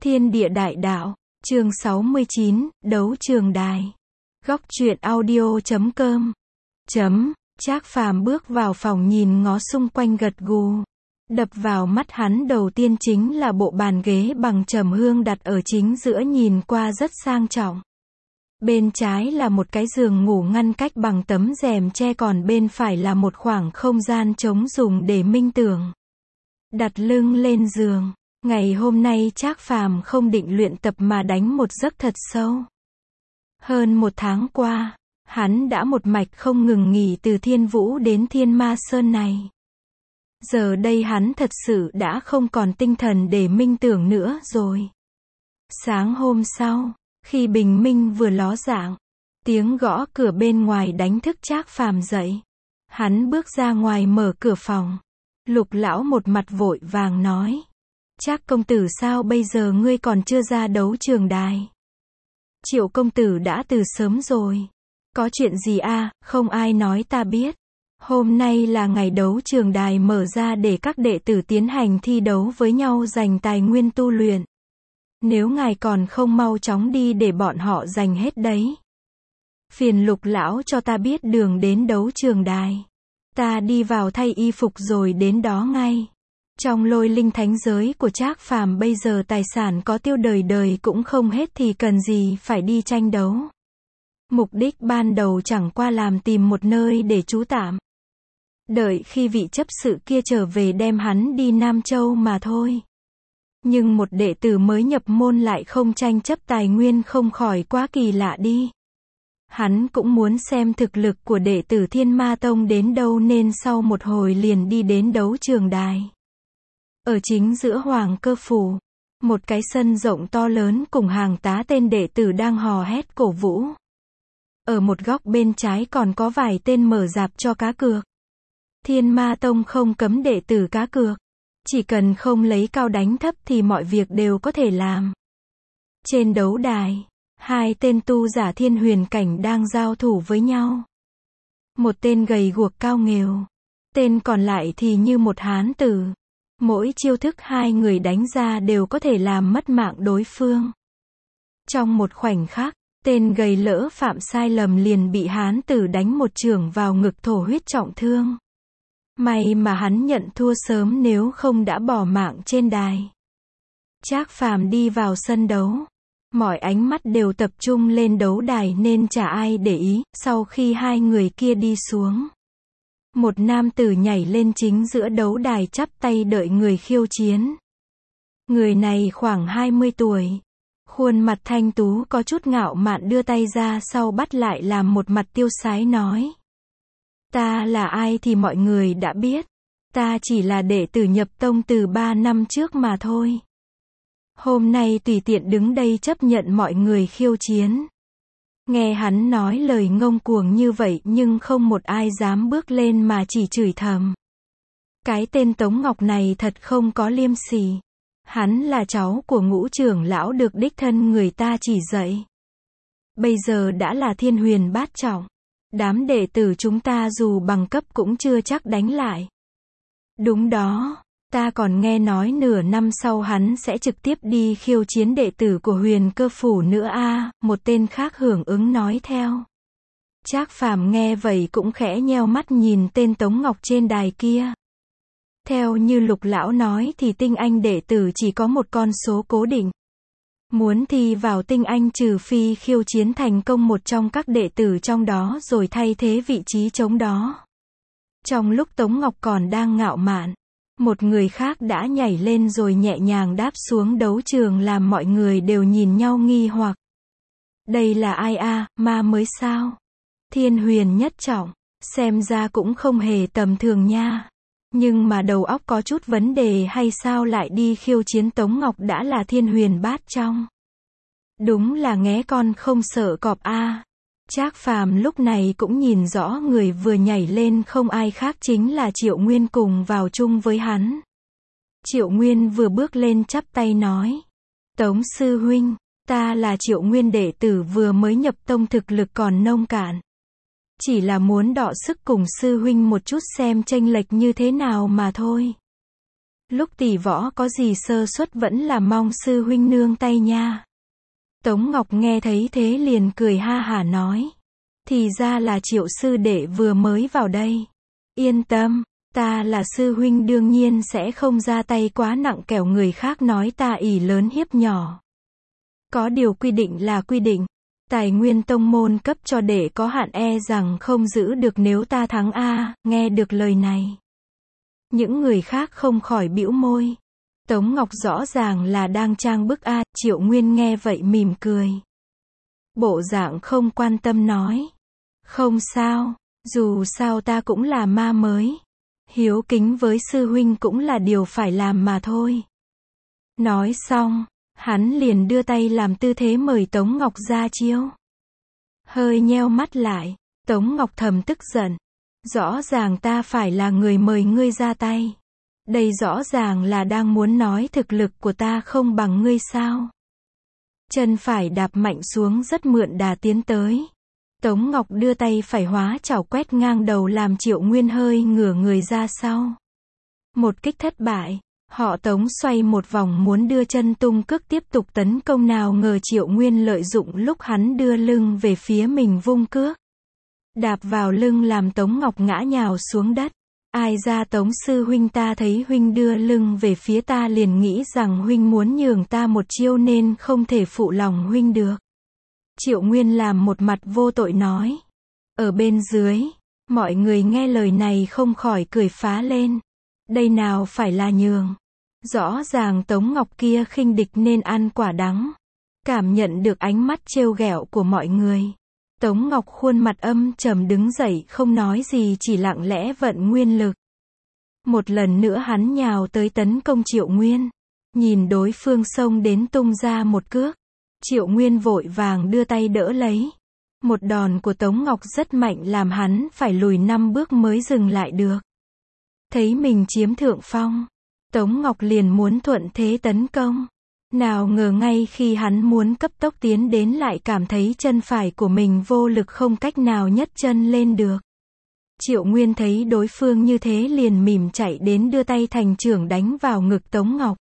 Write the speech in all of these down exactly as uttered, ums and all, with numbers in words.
Thiên địa đại đạo, chương sáu mươi chín, đấu trường đài. Góc truyện audio chấm com. Chấm, Trác Phàm bước vào phòng nhìn ngó xung quanh gật gù. Đập vào mắt hắn đầu tiên chính là bộ bàn ghế bằng trầm hương đặt ở chính giữa nhìn qua rất sang trọng. Bên trái là một cái giường ngủ ngăn cách bằng tấm rèm che, còn bên phải là một khoảng không gian trống dùng để minh tưởng. Đặt lưng lên giường, ngày hôm nay Trác Phàm không định luyện tập mà đánh một giấc thật sâu. Hơn một tháng qua, hắn đã một mạch không ngừng nghỉ từ Thiên Vũ đến Thiên Ma Sơn này. Giờ đây hắn thật sự đã không còn tinh thần để minh tưởng nữa rồi. Sáng hôm sau, khi bình minh vừa ló dạng, tiếng gõ cửa bên ngoài đánh thức Trác Phàm dậy. Hắn bước ra ngoài mở cửa phòng. Lục lão một mặt vội vàng nói: Trác công tử, sao bây giờ ngươi còn chưa ra đấu trường đài? Triệu công tử đã từ sớm rồi. Có chuyện gì a? À, không ai nói ta biết. Hôm nay là ngày đấu trường đài mở ra để các đệ tử tiến hành thi đấu với nhau giành tài nguyên tu luyện. Nếu ngài còn không mau chóng đi để bọn họ giành hết đấy. Phiền Lục lão cho ta biết đường đến đấu trường đài. Ta đi vào thay y phục rồi đến đó ngay. Trong Lôi Linh thánh giới của Trác Phàm bây giờ tài sản có tiêu đời đời cũng không hết thì cần gì phải đi tranh đấu. Mục đích ban đầu chẳng qua làm tìm một nơi để trú tạm. Đợi khi vị chấp sự kia trở về đem hắn đi Nam Châu mà thôi. Nhưng một đệ tử mới nhập môn lại không tranh chấp tài nguyên không khỏi quá kỳ lạ đi. Hắn cũng muốn xem thực lực của đệ tử Thiên Ma Tông đến đâu nên sau một hồi liền đi đến đấu trường đài. Ở chính giữa Hoàng Cơ Phủ, một cái sân rộng to lớn cùng hàng tá tên đệ tử đang hò hét cổ vũ. Ở một góc bên trái còn có vài tên mở rạp cho cá cược. Thiên Ma Tông không cấm đệ tử cá cược. Chỉ cần không lấy cao đánh thấp thì mọi việc đều có thể làm. Trên đấu đài, hai tên tu giả thiên huyền cảnh đang giao thủ với nhau. Một tên gầy guộc cao nghều. Tên còn lại thì như một hán tử. Mỗi chiêu thức hai người đánh ra đều có thể làm mất mạng đối phương. Trong một khoảnh khắc, tên gầy lỡ phạm sai lầm liền bị hán tử đánh một chưởng vào ngực thổ huyết trọng thương. May mà hắn nhận thua sớm, nếu không đã bỏ mạng trên đài. Trác Phàm đi vào sân đấu. Mọi ánh mắt đều tập trung lên đấu đài nên chả ai để ý. Sau khi hai người kia đi xuống, một nam tử nhảy lên chính giữa đấu đài chắp tay đợi người khiêu chiến. Người này khoảng hai mươi tuổi. Khuôn mặt thanh tú có chút ngạo mạn, đưa tay ra sau bắt lại làm một mặt tiêu sái nói: Ta là ai thì mọi người đã biết. Ta chỉ là đệ tử nhập tông từ ba năm trước mà thôi. Hôm nay tùy tiện đứng đây chấp nhận mọi người khiêu chiến. Nghe hắn nói lời ngông cuồng như vậy nhưng không một ai dám bước lên mà chỉ chửi thầm. Cái tên Tống Ngọc này thật không có liêm sỉ. Hắn là cháu của Ngũ trưởng lão được đích thân người ta chỉ dạy. Bây giờ đã là thiên huyền bát trọng. Đám đệ tử chúng ta dù bằng cấp cũng chưa chắc đánh lại. Đúng đó, ta còn nghe nói nửa năm sau hắn sẽ trực tiếp đi khiêu chiến đệ tử của Huyền Cơ Phủ nữa a. À, một tên khác hưởng ứng nói theo. Trác Phàm nghe vậy cũng khẽ nheo mắt nhìn tên Tống Ngọc trên đài kia. Theo như Lục lão nói thì tinh anh đệ tử chỉ có một con số cố định. Muốn thi vào tinh anh trừ phi khiêu chiến thành công một trong các đệ tử trong đó rồi thay thế vị trí trống đó. Trong lúc Tống Ngọc còn đang ngạo mạn, một người khác đã nhảy lên rồi nhẹ nhàng đáp xuống đấu trường làm mọi người đều nhìn nhau nghi hoặc. Đây là ai a? À, ma mới sao? Thiên huyền nhất trọng, xem ra cũng không hề tầm thường nha. Nhưng mà đầu óc có chút vấn đề hay sao lại đi khiêu chiến? Tống Ngọc đã là thiên huyền bát trong. Đúng là nghé con không sợ cọp a. À. Trác Phàm lúc này cũng nhìn rõ người vừa nhảy lên không ai khác chính là Triệu Nguyên cùng vào chung với hắn. Triệu Nguyên vừa bước lên chắp tay nói: Tống sư huynh, ta là Triệu Nguyên, đệ tử vừa mới nhập tông, thực lực còn nông cạn. Chỉ là muốn đọ sức cùng sư huynh một chút xem chênh lệch như thế nào mà thôi. Lúc tỷ võ có gì sơ suất vẫn là mong sư huynh nương tay nha. Tống Ngọc nghe thấy thế liền cười ha hả nói. Thì ra là Triệu sư đệ vừa mới vào đây. Yên tâm, ta là sư huynh đương nhiên sẽ không ra tay quá nặng kẻo người khác nói ta ỷ lớn hiếp nhỏ. Có điều quy định là quy định. Tài nguyên tông môn cấp cho đệ có hạn e rằng không giữ được nếu ta thắng a. Nghe được lời này, những người khác không khỏi bĩu môi. Tống Ngọc rõ ràng là đang trang bức a. Triệu Nguyên nghe vậy mỉm cười. Bộ dạng không quan tâm nói. Không sao, dù sao ta cũng là ma mới. Hiếu kính với sư huynh cũng là điều phải làm mà thôi. Nói xong, hắn liền đưa tay làm tư thế mời Tống Ngọc ra chiêu. Hơi nheo mắt lại, Tống Ngọc thầm tức giận. Rõ ràng ta phải là người mời ngươi ra tay. Đây rõ ràng là đang muốn nói thực lực của ta không bằng ngươi sao. Chân phải đạp mạnh xuống rất mượn đà tiến tới. Tống Ngọc đưa tay phải hóa chảo quét ngang đầu làm Triệu Nguyên hơi ngửa người ra sau. Một kích thất bại, họ Tống xoay một vòng muốn đưa chân tung cước tiếp tục tấn công nào ngờ Triệu Nguyên lợi dụng lúc hắn đưa lưng về phía mình vung cước. Đạp vào lưng làm Tống Ngọc ngã nhào xuống đất. Ai ra Tống sư huynh ta thấy huynh đưa lưng về phía ta liền nghĩ rằng huynh muốn nhường ta một chiêu nên không thể phụ lòng huynh được. Triệu Nguyên làm một mặt vô tội nói. Ở bên dưới, mọi người nghe lời này không khỏi cười phá lên. Đây nào phải là nhường. Rõ ràng Tống Ngọc kia khinh địch nên ăn quả đắng. Cảm nhận được ánh mắt trêu ghẹo của mọi người. Tống Ngọc khuôn mặt âm trầm đứng dậy không nói gì chỉ lặng lẽ vận nguyên lực. Một lần nữa hắn nhào tới tấn công Triệu Nguyên. Nhìn đối phương xông đến tung ra một cước. Triệu Nguyên vội vàng đưa tay đỡ lấy. Một đòn của Tống Ngọc rất mạnh làm hắn phải lùi năm bước mới dừng lại được. Thấy mình chiếm thượng phong, Tống Ngọc liền muốn thuận thế tấn công. Nào ngờ ngay khi hắn muốn cấp tốc tiến đến lại cảm thấy chân phải của mình vô lực không cách nào nhấc chân lên được. Triệu Nguyên thấy đối phương như thế liền mỉm chạy đến đưa tay thành chưởng đánh vào ngực Tống Ngọc.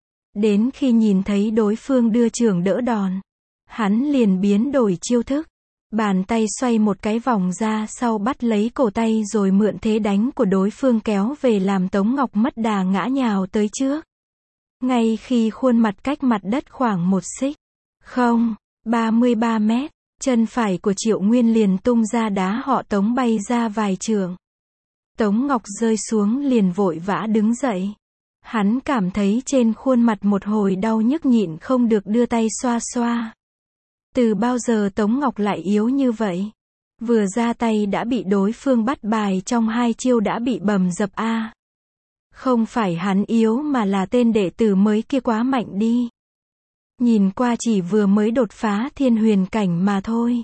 Đến khi nhìn thấy đối phương đưa chưởng đỡ đòn, hắn liền biến đổi chiêu thức. Bàn tay xoay một cái vòng ra sau bắt lấy cổ tay rồi mượn thế đánh của đối phương kéo về làm Tống Ngọc mất đà ngã nhào tới trước. Ngay khi khuôn mặt cách mặt đất khoảng một xích, không, ba mươi ba mét, chân phải của Triệu Nguyên liền tung ra đá họ Tống bay ra vài trượng. Tống Ngọc rơi xuống liền vội vã đứng dậy. Hắn cảm thấy trên khuôn mặt một hồi đau nhức nhịn không được đưa tay xoa xoa. Từ bao giờ Tống Ngọc lại yếu như vậy? Vừa ra tay đã bị đối phương bắt bài trong hai chiêu đã bị bầm dập a. Không phải hắn yếu mà là tên đệ tử mới kia quá mạnh đi. Nhìn qua chỉ vừa mới đột phá thiên huyền cảnh mà thôi.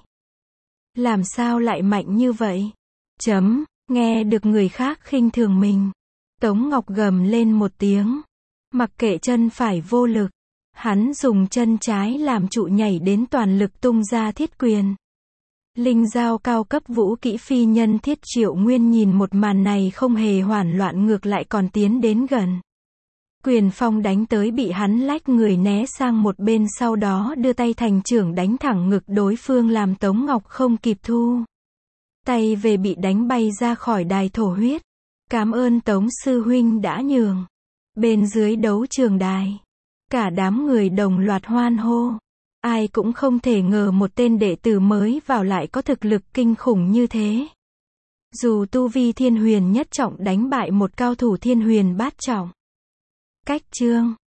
Làm sao lại mạnh như vậy? Chấm, nghe được người khác khinh thường mình. Tống Ngọc gầm lên một tiếng. Mặc kệ chân phải vô lực. Hắn dùng chân trái làm trụ nhảy đến toàn lực tung ra thiết quyền. Linh giao cao cấp vũ kỹ phi nhân thiết. Triệu Nguyên nhìn một màn này không hề hoảng loạn ngược lại còn tiến đến gần. Quyền phong đánh tới bị hắn lách người né sang một bên sau đó đưa tay thành chưởng đánh thẳng ngực đối phương làm Tống Ngọc không kịp thu tay về bị đánh bay ra khỏi đài thổ huyết. Cảm ơn Tống sư huynh đã nhường. Bên dưới đấu trường đài, cả đám người đồng loạt hoan hô. Ai cũng không thể ngờ một tên đệ tử mới vào lại có thực lực kinh khủng như thế. Dù tu vi thiên huyền nhất trọng đánh bại một cao thủ thiên huyền bát trọng. Cách chương